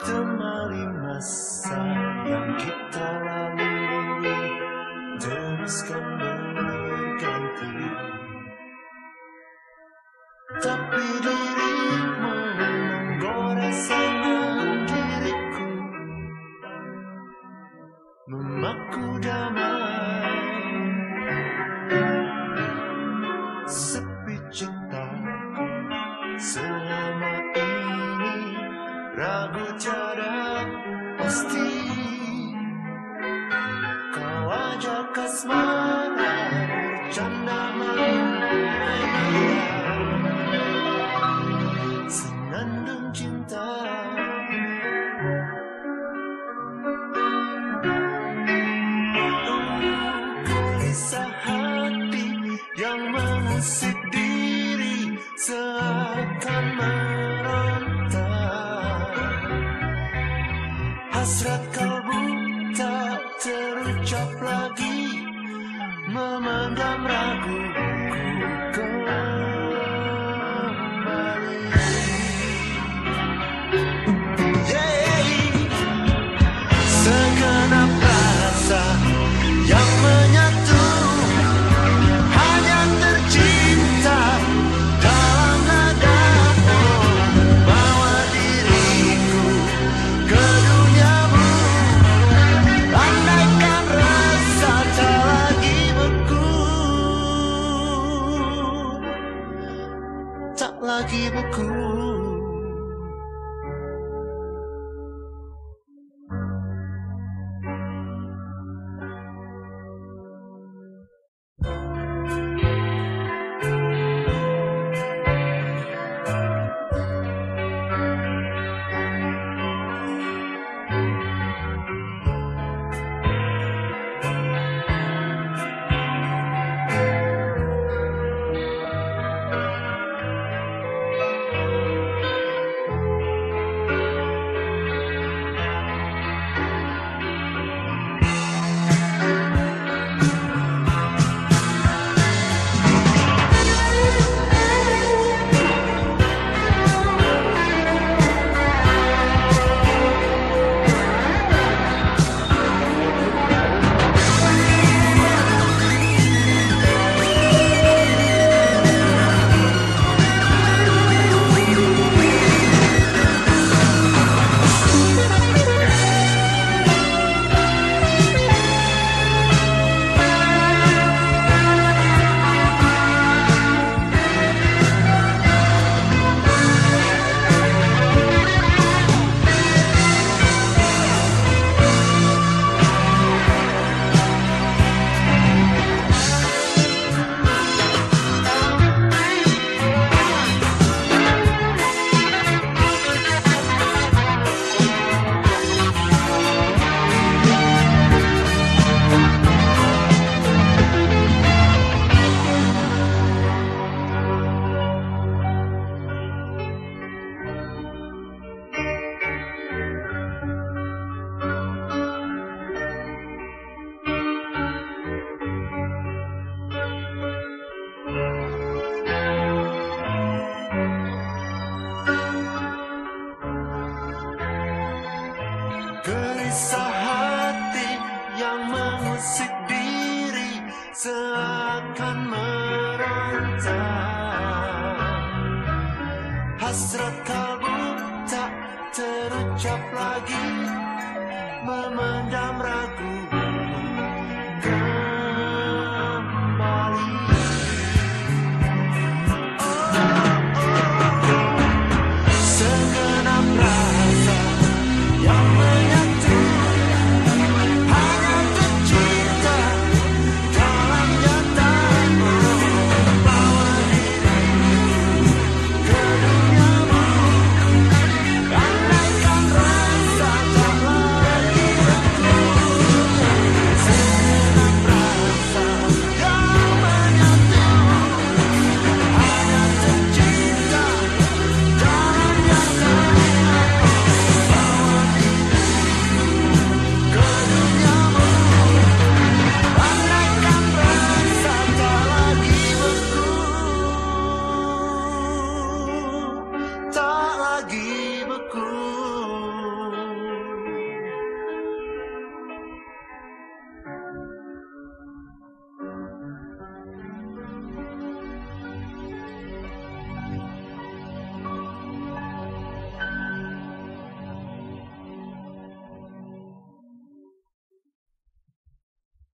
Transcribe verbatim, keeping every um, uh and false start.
temali masa yang kita lalui, teruskan berganti. Tapi dirimu menggoreskan diriku, memaku damai. Sepi cintaku selama ini, ragu tiada pasti. Kau ajak kasmana, bercanda main-main, senandung cinta. Gelisah hati yang mengusik diri seakan meronta. Hasrat kalbu tak terucap lagi, memendam raguku kembali. Yeah. Segenap rasa yang menyatu, hanya tercinta dalam nada. Oh, bawa diriku ke duniamu, andaikan rasa tak lagi beku, tak lagi beku. Gelisah hati yang mengusik diri seakan meronta. Hasrat kalbu tak terucap lagi, memendam ragu